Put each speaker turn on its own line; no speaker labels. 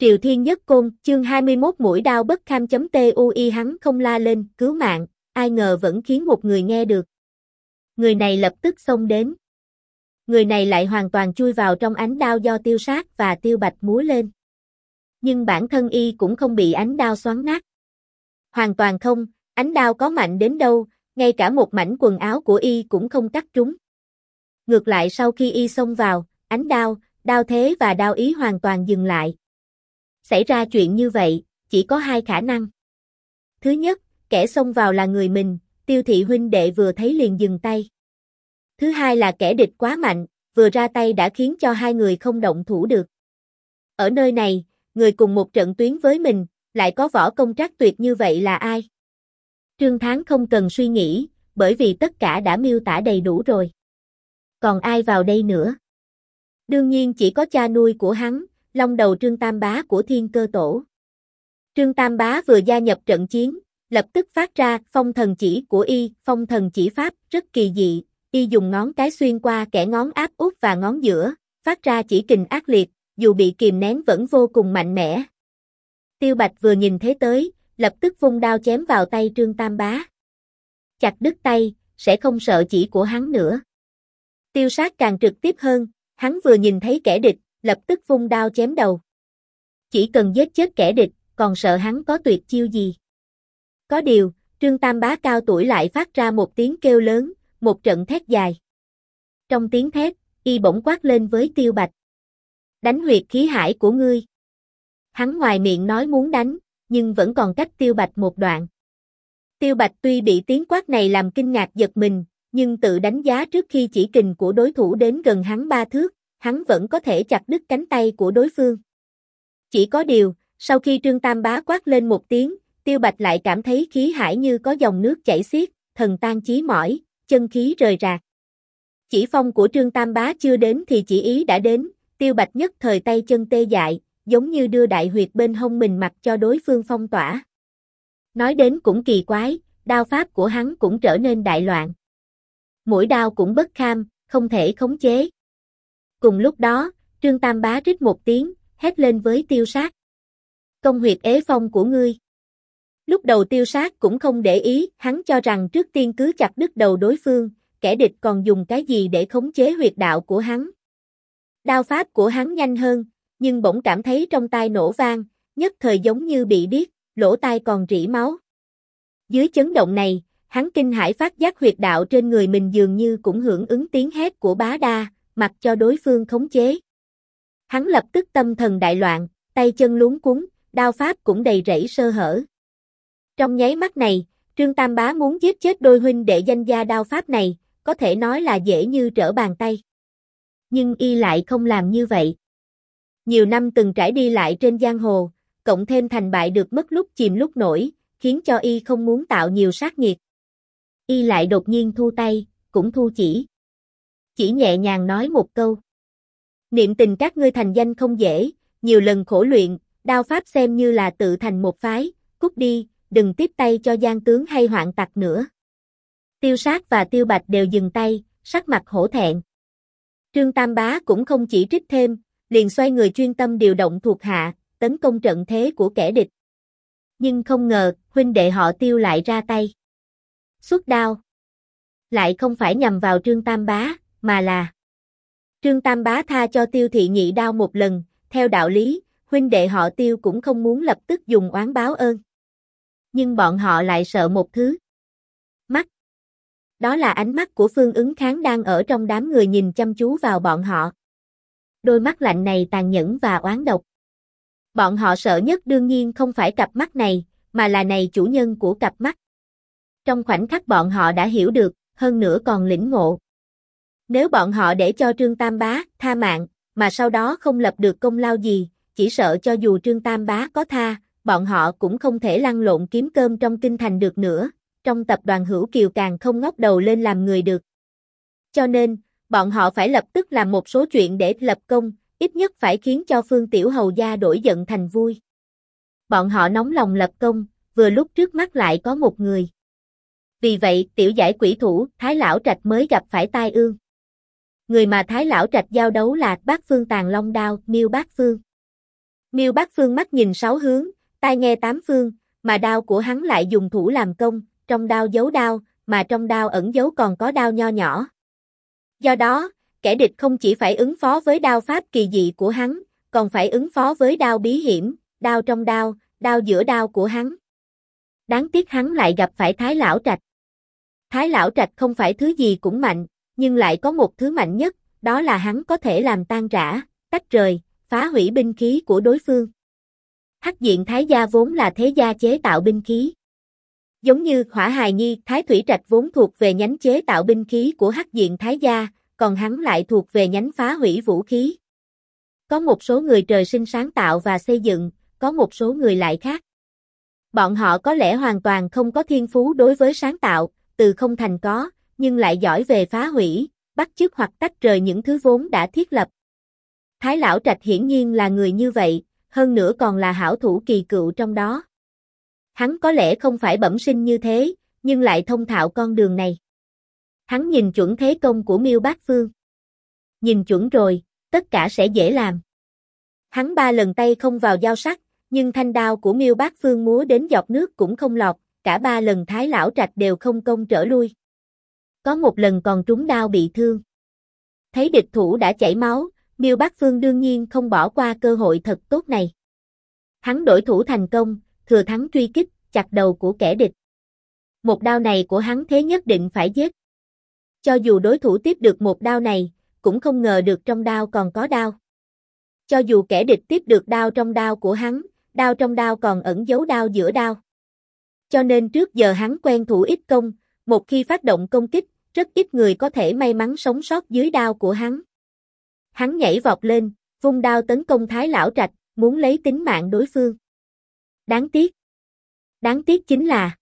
Triều Thiên Nhất Côn, chương 21 mũi đao bất kham.tui hắn không la lên, cứu mạng, ai ngờ vẫn khiến một người nghe được. Người này lập tức xông đến. Người này lại hoàn toàn chui vào trong ánh đao do Tiêu Sát và Tiêu Bạch múa lên. Nhưng bản thân y cũng không bị ánh đao xoắn nát. Hoàn toàn không, ánh đao có mạnh đến đâu, ngay cả một mảnh quần áo của y cũng không cắt trúng. Ngược lại sau khi y xông vào, ánh đao, đao thế và đao ý hoàn toàn dừng lại. Xảy ra chuyện như vậy, chỉ có hai khả năng. Thứ nhất, kẻ xông vào là người mình, Tiêu thị huynh đệ vừa thấy liền dừng tay. Thứ hai là kẻ địch quá mạnh, vừa ra tay đã khiến cho hai người không động thủ được. Ở nơi này, người cùng một trận tuyến với mình, lại có võ công trác tuyệt như vậy là ai? Trương Thắng không cần suy nghĩ, bởi vì tất cả đã miêu tả đầy đủ rồi. Còn ai vào đây nữa? Đương nhiên chỉ có cha nuôi của hắn, Long Đầu Trương Tam Bá của Thiên Cơ Tổ. Trương Tam Bá vừa gia nhập trận chiến, lập tức phát ra phong thần chỉ của y, phong thần chỉ pháp rất kỳ dị, y dùng ngón cái xuyên qua kẻ ngón áp út và ngón giữa, phát ra chỉ kình ác liệt, dù bị kìm nén vẫn vô cùng mạnh mẽ. Tiêu Bạch vừa nhìn thấy tới, lập tức vung đao chém vào tay Trương Tam Bá. Chặt đứt tay, sẽ không sợ chỉ của hắn nữa. Tiêu Sát càng trực tiếp hơn, hắn vừa nhìn thấy kẻ địch, lập tức vung đao chém đầu. Chỉ cần giết chết kẻ địch, còn sợ hắn có tuyệt chiêu gì. Có điều, Trương Tam Bá cao tuổi lại phát ra một tiếng kêu lớn, một trận thét dài. Trong tiếng thét, y bỗng quát lên với Tiêu Bạch. Đánh huyệt khí hải của ngươi. Hắn ngoài miệng nói muốn đánh, nhưng vẫn còn cách Tiêu Bạch một đoạn. Tiêu Bạch tuy bị tiếng quát này làm kinh ngạc giật mình, nhưng tự đánh giá trước khi chỉ kình của đối thủ đến gần hắn 3 thước, hắn vẫn có thể chặt đứt cánh tay của đối phương. Chỉ có điều, sau khi Trương Tam Bá quát lên một tiếng, Tiêu Bạch lại cảm thấy khí hải như có dòng nước chảy xiết, thần tan chí mỏi, chân khí rời rạc. Chỉ phong của Trương Tam Bá chưa đến thì chỉ ý đã đến, Tiêu Bạch nhất thời tay chân tê dại, giống như đưa đại huyệt bên hông mình mặc cho đối phương phong tỏa. Nói đến cũng kỳ quái, đao pháp của hắn cũng trở nên đại loạn. Mũi đao cũng bất kham, không thể khống chế. Cùng lúc đó, Trương Tam Bá rít một tiếng, hét lên với Tiêu Sát. Công huyệt ế phong của ngươi. Lúc đầu Tiêu Sát cũng không để ý, hắn cho rằng trước tiên cứ chặt đứt đầu đối phương, kẻ địch còn dùng cái gì để khống chế huyệt đạo của hắn. Đao pháp của hắn nhanh hơn, nhưng bỗng cảm thấy trong tai nổ vang, nhất thời giống như bị điếc, lỗ tai còn rỉ máu. Dưới chấn động này, hắn kinh hãi phát giác huyệt đạo trên người mình dường như cũng hưởng ứng tiếng hét của Bá Đa, mặc cho đối phương khống chế. Hắn lập tức tâm thần đại loạn, tay chân luống cuống, đao pháp cũng đầy rẫy sơ hở. Trong nháy mắt này, Trương Tam Bá muốn giết chết đôi huynh đệ danh gia đao pháp này, có thể nói là dễ như trở bàn tay. Nhưng y lại không làm như vậy. Nhiều năm từng trải đi lại trên giang hồ, cộng thêm thành bại được mất lúc chìm lúc nổi, khiến cho y không muốn tạo nhiều sát nghiệt. Y lại đột nhiên thu tay, cũng thu chỉ. Chỉ nhẹ nhàng nói một câu. Niệm tình các ngươi thành danh không dễ, nhiều lần khổ luyện, đao pháp xem như là tự thành một phái, cút đi, đừng tiếp tay cho gian tướng hay hoạn tặc nữa. Tiêu Sát và Tiêu Bạch đều dừng tay, sắc mặt hổ thẹn. Trương Tam Bá cũng không chỉ trích thêm, liền xoay người chuyên tâm điều động thuộc hạ, tấn công trận thế của kẻ địch. Nhưng không ngờ, huynh đệ họ Tiêu lại ra tay. Xuất đao. Lại không phải nhằm vào Trương Tam Bá, mà là Trương Tam Bá tha cho Tiêu thị nhị đao một lần, theo đạo lý, huynh đệ họ Tiêu cũng không muốn lập tức dùng oán báo ơn. Nhưng bọn họ lại sợ một thứ. Mắt. Đó là ánh mắt của Phương Ứng Kháng đang ở trong đám người nhìn chăm chú vào bọn họ. Đôi mắt lạnh này tàn nhẫn và oán độc. Bọn họ sợ nhất đương nhiên không phải cặp mắt này, mà là này chủ nhân của cặp mắt. Trong khoảnh khắc bọn họ đã hiểu được, hơn nữa còn lĩnh ngộ. Nếu bọn họ để cho Trương Tam Bá tha mạng, mà sau đó không lập được công lao gì, chỉ sợ cho dù Trương Tam Bá có tha, bọn họ cũng không thể lăn lộn kiếm cơm trong kinh thành được nữa, trong tập đoàn Hữu Kiều càng không ngóc đầu lên làm người được. Cho nên, bọn họ phải lập tức làm một số chuyện để lập công, ít nhất phải khiến cho Phương Tiểu Hầu gia đổi giận thành vui. Bọn họ nóng lòng lập công, vừa lúc trước mắt lại có một người. Vì vậy, tiểu giải quỷ thủ, Thái Lão Trạch mới gặp phải tai ương. Người mà Thái Lão Trạch giao đấu là Bát Phương Tàng Long Đao, Miêu Bát Phương. Miêu Bác Phương mắt nhìn sáu hướng, tai nghe tám phương, mà đao của hắn lại dùng thủ làm công, trong đao giấu đao, mà trong đao ẩn giấu còn có đao nho nhỏ. Do đó, kẻ địch không chỉ phải ứng phó với đao pháp kỳ dị của hắn, còn phải ứng phó với đao bí hiểm, đao trong đao, đao giữa đao của hắn. Đáng tiếc hắn lại gặp phải Thái Lão Trạch. Thái Lão Trạch không phải thứ gì cũng mạnh, nhưng lại có một thứ mạnh nhất, đó là hắn có thể làm tan rã, tách rời, phá hủy binh khí của đối phương. Hắc Diện Thái Gia vốn là thế gia chế tạo binh khí. Giống như Hỏa Hài Nhi, Thái Thủy Trạch vốn thuộc về nhánh chế tạo binh khí của Hắc Diện Thái Gia, còn hắn lại thuộc về nhánh phá hủy vũ khí. Có một số người trời sinh sáng tạo và xây dựng, có một số người lại khác. Bọn họ có lẽ hoàn toàn không có thiên phú đối với sáng tạo, từ không thành có, nhưng lại giỏi về phá hủy, bắt chước hoặc tách rời những thứ vốn đã thiết lập. Thái Lão Trạch hiển nhiên là người như vậy, hơn nữa còn là hảo thủ kỳ cựu trong đó. Hắn có lẽ không phải bẩm sinh như thế, nhưng lại thông thạo con đường này. Hắn nhìn chuẩn thế công của Miêu Bác Phương. Nhìn chuẩn rồi, tất cả sẽ dễ làm. Hắn 3 lần tay không vào dao sắc, nhưng thanh đao của Miêu Bác Phương múa đến giọt nước cũng không lọt, cả 3 lần Thái Lão Trạch đều không công trở lui. Có một lần còn trúng đao bị thương. Thấy địch thủ đã chảy máu, Miêu Bác Phương đương nhiên không bỏ qua cơ hội thật tốt này. Hắn đổi thủ thành công, thừa thắng truy kích, chặt đầu của kẻ địch. Một đao này của hắn thế nhất định phải giết. Cho dù đối thủ tiếp được một đao này, cũng không ngờ được trong đao còn có đao. Cho dù kẻ địch tiếp được đao trong đao của hắn, đao trong đao còn ẩn giấu đao giữa đao. Cho nên trước giờ hắn quen thủ ít công, một khi phát động công kích, rất ít người có thể may mắn sống sót dưới đao của hắn. Hắn nhảy vọt lên, vung đao tấn công Thái Lão Trạch, muốn lấy tính mạng đối phương. Đáng tiếc chính là